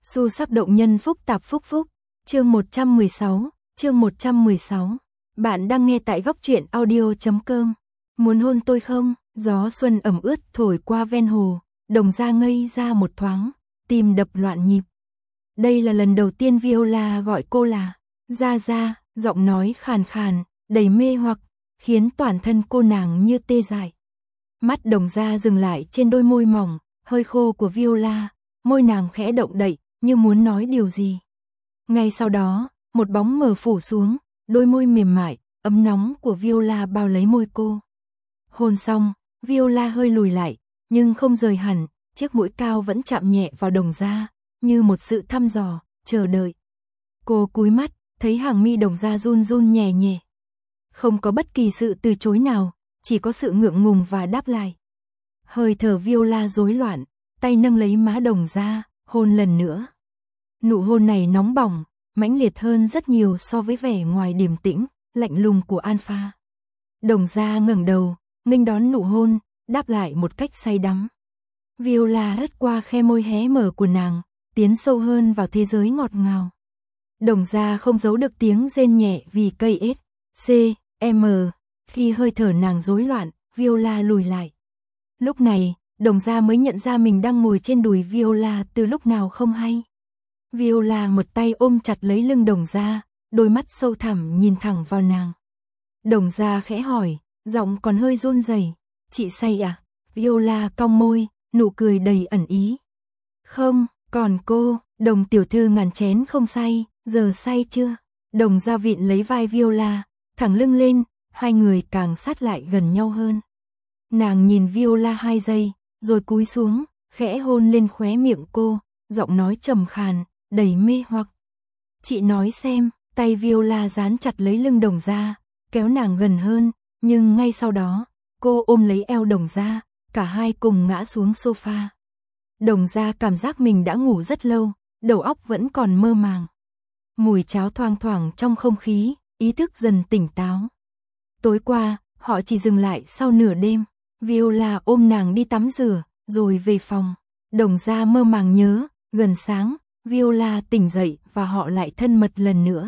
Xu sắc động nhân phúc tạp phúc phúc. Chương 116. Bạn đang nghe tại góc truyện audio.com. Muốn hôn tôi không? Gió xuân ẩm ướt thổi qua ven hồ, Đồng Gia ngây ra một thoáng, tim đập loạn nhịp. Đây là lần đầu tiên Viola gọi cô là Gia Gia, giọng nói khàn khàn, đầy mê hoặc, khiến toàn thân cô nàng như tê dại. Mắt Đồng Gia dừng lại trên đôi môi mỏng, hơi khô của Viola, môi nàng khẽ động đậy, như muốn nói điều gì. Ngay sau đó, một bóng mờ phủ xuống, đôi môi mềm mại, ấm nóng của Viola bao lấy môi cô. Hôn xong, Viola hơi lùi lại, nhưng không rời hẳn, chiếc mũi cao vẫn chạm nhẹ vào Đồng Gia, như một sự thăm dò, chờ đợi. Cô cúi mắt, thấy hàng mi Đồng Gia run run nhẹ nhẹ. Không có bất kỳ sự từ chối nào, chỉ có sự ngượng ngùng và đáp lại. Hơi thở Viola rối loạn, tay nâng lấy má Đồng Gia, hôn lần nữa. Nụ hôn này nóng bỏng, mãnh liệt hơn rất nhiều so với vẻ ngoài điềm tĩnh, lạnh lùng của Alpha. Đồng Gia ngẩng đầu, nghênh đón nụ hôn, đáp lại một cách say đắm. Viola lướt qua khe môi hé mở của nàng, tiến sâu hơn vào thế giới ngọt ngào. Đồng Gia không giấu được tiếng rên nhẹ vì cây S, C, M. Khi hơi thở nàng rối loạn, Viola lùi lại. Lúc này, Đồng Gia mới nhận ra mình đang ngồi trên đùi Viola từ lúc nào không hay. Viola một tay ôm chặt lấy lưng Đồng Gia, đôi mắt sâu thẳm nhìn thẳng vào nàng. Đồng Gia khẽ hỏi, giọng còn hơi run rẩy, "Chị say à?" Viola cong môi, nụ cười đầy ẩn ý. "Không, còn cô, Đồng tiểu thư ngàn chén không say, giờ say chưa?" Đồng Gia vịn lấy vai Viola, thẳng lưng lên, hai người càng sát lại gần nhau hơn. Nàng nhìn Viola 2 giây, rồi cúi xuống, khẽ hôn lên khóe miệng cô, giọng nói trầm khàn, đầy mê hoặc. "Chị nói xem." Tay Viola dán chặt lấy lưng Đồng Gia, kéo nàng gần hơn, nhưng ngay sau đó, cô ôm lấy eo Đồng Gia, cả hai cùng ngã xuống sofa. Đồng Gia cảm giác mình đã ngủ rất lâu, đầu óc vẫn còn mơ màng. Mùi cháo thoang thoảng trong không khí, ý thức dần tỉnh táo. Tối qua, họ chỉ dừng lại sau nửa đêm. Viola ôm nàng đi tắm rửa, rồi về phòng. Đồng Gia mơ màng nhớ, gần sáng, Viola tỉnh dậy và họ lại thân mật lần nữa.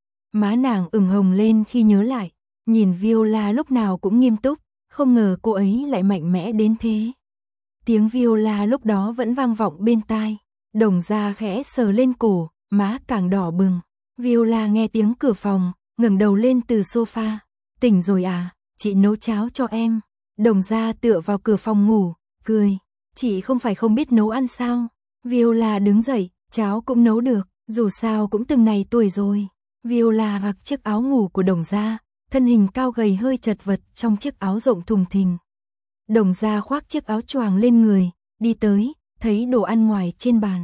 Má nàng ửng hồng lên khi nhớ lại, nhìn Viola lúc nào cũng nghiêm túc, không ngờ cô ấy lại mạnh mẽ đến thế. Tiếng Viola lúc đó vẫn vang vọng bên tai. Đồng Gia khẽ sờ lên cổ, má càng đỏ bừng. Viola nghe tiếng cửa phòng, ngẩng đầu lên từ sofa. "Tỉnh rồi à, chị nấu cháo cho em." Đồng Gia tựa vào cửa phòng ngủ, cười. "Chị không phải không biết nấu ăn sao?" Viola đứng dậy, "Cháo cũng nấu được, dù sao cũng từng này tuổi rồi." Viola mặc chiếc áo ngủ của Đồng Gia, thân hình cao gầy hơi chật vật trong chiếc áo rộng thùng thình. Đồng Gia khoác chiếc áo choàng lên người, đi tới, thấy đồ ăn ngoài trên bàn.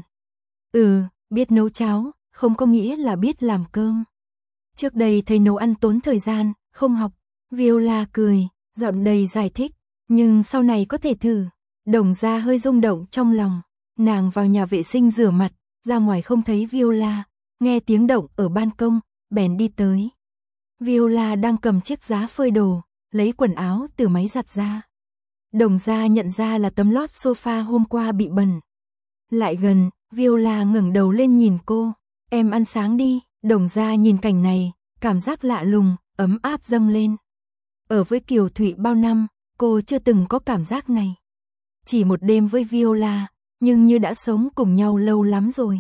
Biết nấu cháo, không có nghĩa là biết làm cơm. Trước đây thầy nấu ăn tốn thời gian, không học." Viola cười, giọng đầy giải thích, "Nhưng sau này có thể thử." Đồng Gia hơi rung động trong lòng, nàng vào nhà vệ sinh rửa mặt, ra ngoài không thấy Viola, nghe tiếng động ở ban công, bèn đi tới. Viola đang cầm chiếc giá phơi đồ, lấy quần áo từ máy giặt ra. Đồng Gia nhận ra là tấm lót sofa hôm qua bị bẩn. Lại gần, Viola ngẩng đầu lên nhìn cô, "Em ăn sáng đi." Đồng Gia nhìn cảnh này, cảm giác lạ lùng, ấm áp dâng lên. Ở với Kiều Thụy bao năm, cô chưa từng có cảm giác này. Chỉ một đêm với Viola, nhưng như đã sống cùng nhau lâu lắm rồi.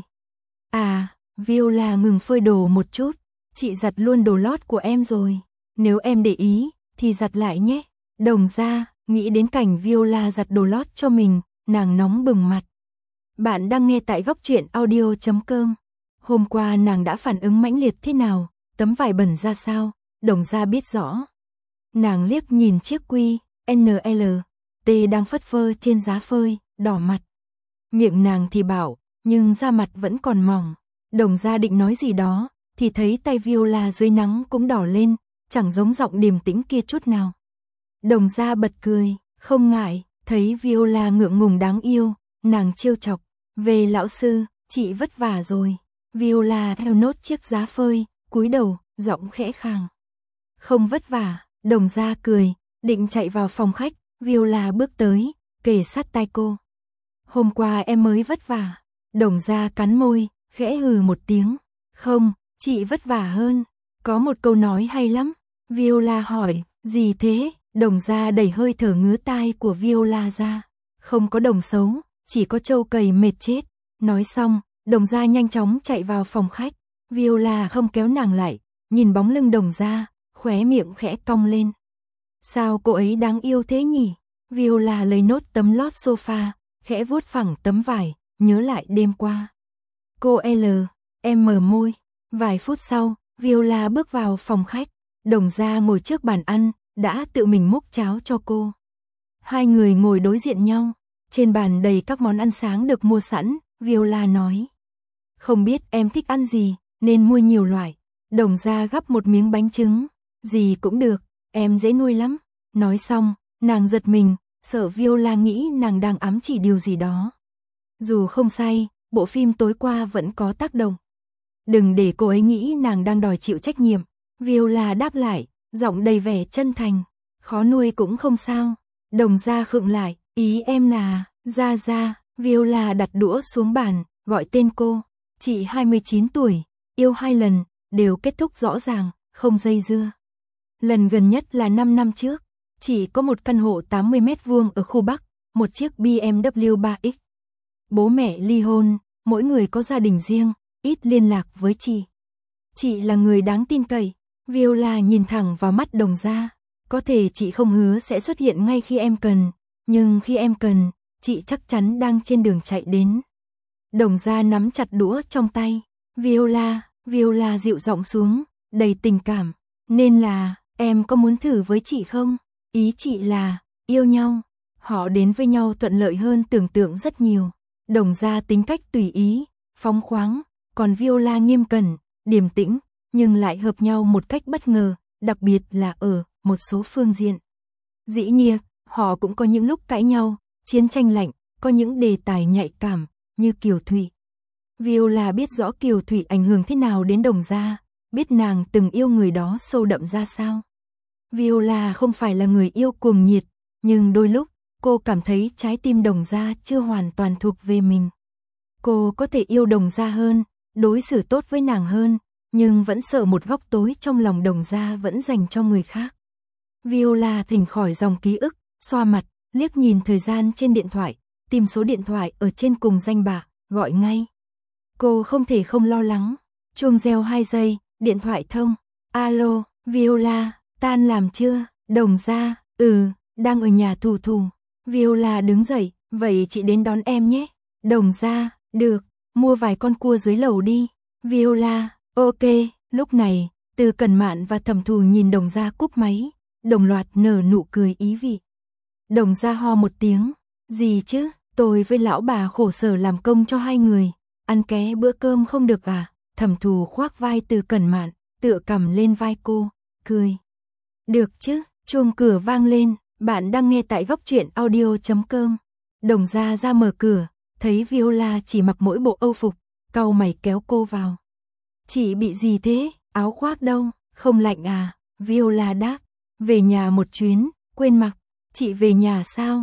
Viola ngừng phơi đồ một chút, "Chị giặt luôn đồ lót của em rồi. Nếu em để ý, thì giặt lại nhé." Đồng Gia nghĩ đến cảnh Viola giặt đồ lót cho mình, nàng nóng bừng mặt. Bạn đang nghe tại góc truyện audio.com. Hôm qua nàng đã phản ứng mãnh liệt thế nào, tấm vải bẩn ra sao, Đồng Gia biết rõ. Nàng liếc nhìn chiếc quy NLT đang phất phơ trên giá phơi, đỏ mặt. Miệng nàng thì bảo, nhưng da mặt vẫn còn mỏng. Đồng Gia định nói gì đó, thì thấy tay Viola dưới nắng cũng đỏ lên, chẳng giống giọng điềm tĩnh kia chút nào. Đồng Gia bật cười, không ngại, thấy Viola ngượng ngùng đáng yêu, nàng trêu chọc, "Về lão sư, chị vất vả rồi." Viola theo nốt chiếc giá phơi, cúi đầu, giọng khẽ khàng. "Không vất vả." Đồng Gia cười, định chạy vào phòng khách, Viola bước tới, kề sát tai cô. "Hôm qua em mới vất vả." Đồng Gia cắn môi, khẽ hừ một tiếng. Không, chị vất vả hơn. Có một câu nói hay lắm. Viola hỏi, gì thế? Đồng Gia đẩy hơi thở ngứa tai của Viola ra. Không có đồng xấu, chỉ có trâu cầy mệt chết. Nói xong, Đồng Gia nhanh chóng chạy vào phòng khách. Viola không kéo nàng lại, nhìn bóng lưng Đồng Gia, khóe miệng khẽ cong lên. Sao cô ấy đáng yêu thế nhỉ? Viola lấy nốt tấm lót sofa, khẽ vuốt phẳng tấm vải, nhớ lại đêm qua. Cô em mở môi. Vài phút sau, Viola bước vào phòng khách. Đồng Gia ngồi trước bàn ăn, đã tự mình múc cháo cho cô. Hai người ngồi đối diện nhau. Trên bàn đầy các món ăn sáng được mua sẵn, Viola nói. Không biết em thích ăn gì, nên mua nhiều loại. Đồng Gia gắp một miếng bánh trứng. Gì cũng được, em dễ nuôi lắm. Nói xong, nàng giật mình, sợ Viola nghĩ nàng đang ám chỉ điều gì đó. Dù không sai, bộ phim tối qua vẫn có tác động. Đừng để cô ấy nghĩ nàng đang đòi chịu trách nhiệm. Viola đáp lại, giọng đầy vẻ chân thành. Khó nuôi cũng không sao. Đồng Gia khựng lại, ý em là, Gia. Viola đặt đũa xuống bàn, gọi tên cô. Chị 29 tuổi, yêu 2 lần, đều kết thúc rõ ràng, không dây dưa. Lần gần nhất là 5 năm trước. Chị có một căn hộ 80 mét vuông ở khu Bắc, một chiếc BMW 3X. Bố mẹ ly hôn, mỗi người có gia đình riêng, ít liên lạc với chị. Chị là người đáng tin cậy. Viola nhìn thẳng vào mắt Đồng Gia. Có thể chị không hứa sẽ xuất hiện ngay khi em cần, nhưng khi em cần, chị chắc chắn đang trên đường chạy đến. Đồng Gia nắm chặt đũa trong tay. Viola dịu giọng xuống, đầy tình cảm. Nên là, em có muốn thử với chị không? Ý chị là, yêu nhau. Họ đến với nhau thuận lợi hơn tưởng tượng rất nhiều. Đồng Gia tính cách tùy ý, phóng khoáng, còn Viola nghiêm cẩn, điềm tĩnh, nhưng lại hợp nhau một cách bất ngờ, đặc biệt là ở một số phương diện. Dĩ nhiên, họ cũng có những lúc cãi nhau, chiến tranh lạnh, có những đề tài nhạy cảm, như Kiều Thụy. Viola biết rõ Kiều Thụy ảnh hưởng thế nào đến Đồng Gia, biết nàng từng yêu người đó sâu đậm ra sao. Viola không phải là người yêu cuồng nhiệt, nhưng đôi lúc, cô cảm thấy trái tim Đồng Gia chưa hoàn toàn thuộc về mình. Cô có thể yêu Đồng Gia hơn, đối xử tốt với nàng hơn, nhưng vẫn sợ một góc tối trong lòng Đồng Gia vẫn dành cho người khác. Viola thỉnh khỏi dòng ký ức, xoa mặt, liếc nhìn thời gian trên điện thoại, tìm số điện thoại ở trên cùng danh bạ, gọi ngay. Cô không thể không lo lắng. Chuông reo 2 giây, điện thoại thông. Alo, Viola, tan làm chưa? Đồng Gia, đang ở nhà Thù Thù. Viola đứng dậy, vậy chị đến đón em nhé. Đồng Gia, được, mua vài con cua dưới lầu đi. Viola, ok. Lúc này, Từ Cẩn Mạn và Thẩm Thù nhìn Đồng Gia cúp máy, đồng loạt nở nụ cười ý vị. Đồng Gia ho một tiếng, gì chứ, tôi với lão bà khổ sở làm công cho hai người, ăn ké bữa cơm không được à? Thẩm Thù khoác vai Từ Cẩn Mạn, tựa cằm lên vai cô, cười. Được chứ, chuông cửa vang lên, bạn đang nghe tại góc truyện audio.com. Đồng Gia ra mở cửa, thấy Viola chỉ mặc mỗi bộ âu phục, cau mày kéo cô vào. Chị bị gì thế, áo khoác đâu, không lạnh à? Viola đáp, về nhà một chuyến, quên mặc. Chị về nhà sao?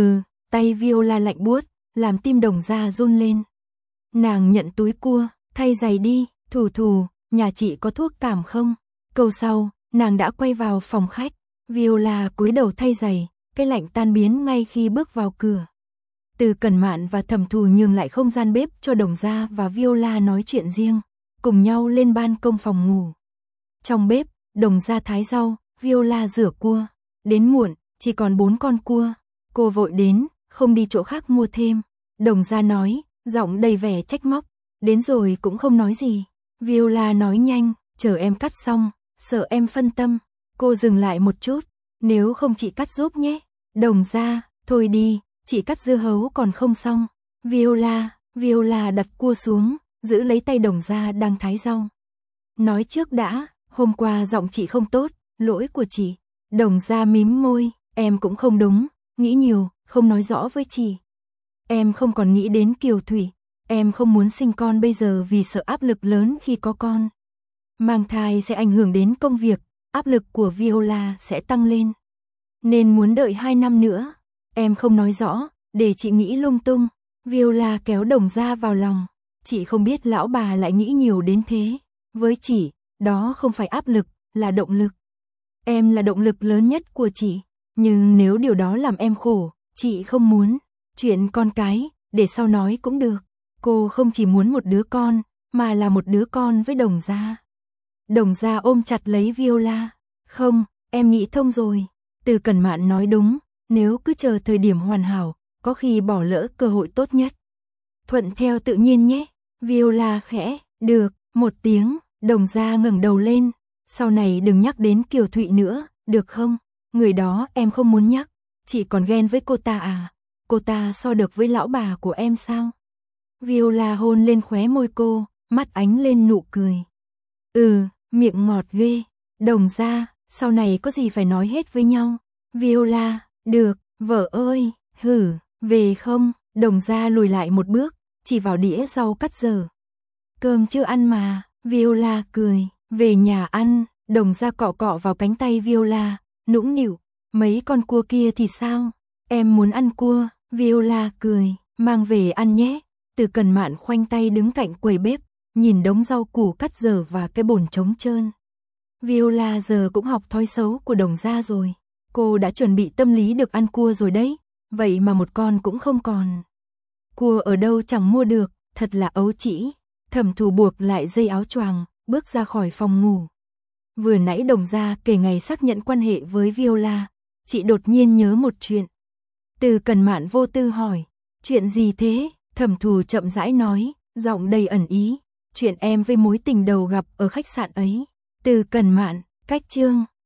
Tay Viola lạnh buốt, làm tim Đồng Gia run lên. Nàng nhận túi cua, thay giày đi, Thù, nhà chị có thuốc cảm không? Câu sau, nàng đã quay vào phòng khách. Viola cúi đầu thay giày, cái lạnh tan biến ngay khi bước vào cửa. Từ Cẩn Mạn và Thẩm Thù nhường lại không gian bếp cho Đồng Gia và Viola nói chuyện riêng, cùng nhau lên ban công phòng ngủ. Trong bếp, Đồng Gia thái rau, Viola rửa cua. Đến muộn, chỉ còn 4 con cua. Cô vội đến, không đi chỗ khác mua thêm. Đồng Gia nói, giọng đầy vẻ trách móc. Đến rồi cũng không nói gì. Viola nói nhanh, chờ em cắt xong, sợ em phân tâm. Cô dừng lại một chút, nếu không chị cắt giúp nhé. Đồng Gia, thôi đi, chị cắt dưa hấu còn không xong. Viola đặt cua xuống, giữ lấy tay Đồng Gia đang thái rau. Nói trước đã, hôm qua giọng chị không tốt, lỗi của chị. Đồng Gia mím môi, em cũng không đúng, nghĩ nhiều, không nói rõ với chị. Em không còn nghĩ đến Kiều Thụy, em không muốn sinh con bây giờ vì sợ áp lực lớn khi có con. Mang thai sẽ ảnh hưởng đến công việc, áp lực của Viola sẽ tăng lên. Nên muốn đợi 2 năm nữa, em không nói rõ, để chị nghĩ lung tung. Viola kéo Đồng Gia vào lòng. Chị không biết lão bà lại nghĩ nhiều đến thế. Với chị, đó không phải áp lực, là động lực. Em là động lực lớn nhất của chị. Nhưng nếu điều đó làm em khổ, chị không muốn. Chuyện con cái, để sau nói cũng được. Cô không chỉ muốn một đứa con, mà là một đứa con với Đồng Gia. Đồng Gia ôm chặt lấy Viola. Không, em nghĩ thông rồi. Từ Cẩn Mạn nói đúng, nếu cứ chờ thời điểm hoàn hảo, có khi bỏ lỡ cơ hội tốt nhất. Thuận theo tự nhiên nhé. Viola khẽ, được, một tiếng. Đồng Gia ngẩng đầu lên. Sau này đừng nhắc đến Kiều Thụy nữa, được không? Người đó em không muốn nhắc. Chị còn ghen với cô ta à? Cô ta so được với lão bà của em sao? Viola hôn lên khóe môi cô, mắt ánh lên nụ cười. Miệng ngọt ghê. Đồng Gia, sau này có gì phải nói hết với nhau. Viola, được, vợ ơi, về không? Đồng Gia lùi lại một bước, chỉ vào đĩa rau cắt dở. Cơm chưa ăn mà. Viola cười, về nhà ăn. Đồng Gia cọ cọ vào cánh tay Viola, nũng nịu. Mấy con cua kia thì sao? Em muốn ăn cua. Viola cười, mang về ăn nhé. Từ Cẩn Mạn khoanh tay đứng cạnh quầy bếp, nhìn đống rau củ cắt dở và cái bồn trống trơn. Viola giờ cũng học thói xấu của Đồng Gia rồi. Cô đã chuẩn bị tâm lý được ăn cua rồi đấy, vậy mà một con cũng không còn. Cua ở đâu chẳng mua được, thật là ấu trĩ. Thẩm Thù buộc lại dây áo choàng, bước ra khỏi phòng ngủ. Vừa nãy Đồng Gia kể ngày xác nhận quan hệ với Viola, chị đột nhiên nhớ một chuyện. Từ Cẩn Mạn vô tư hỏi, chuyện gì thế? Thẩm Thù chậm rãi nói, giọng đầy ẩn ý, chuyện em với mối tình đầu gặp ở khách sạn ấy. Từ Cẩn Mạn, cách chương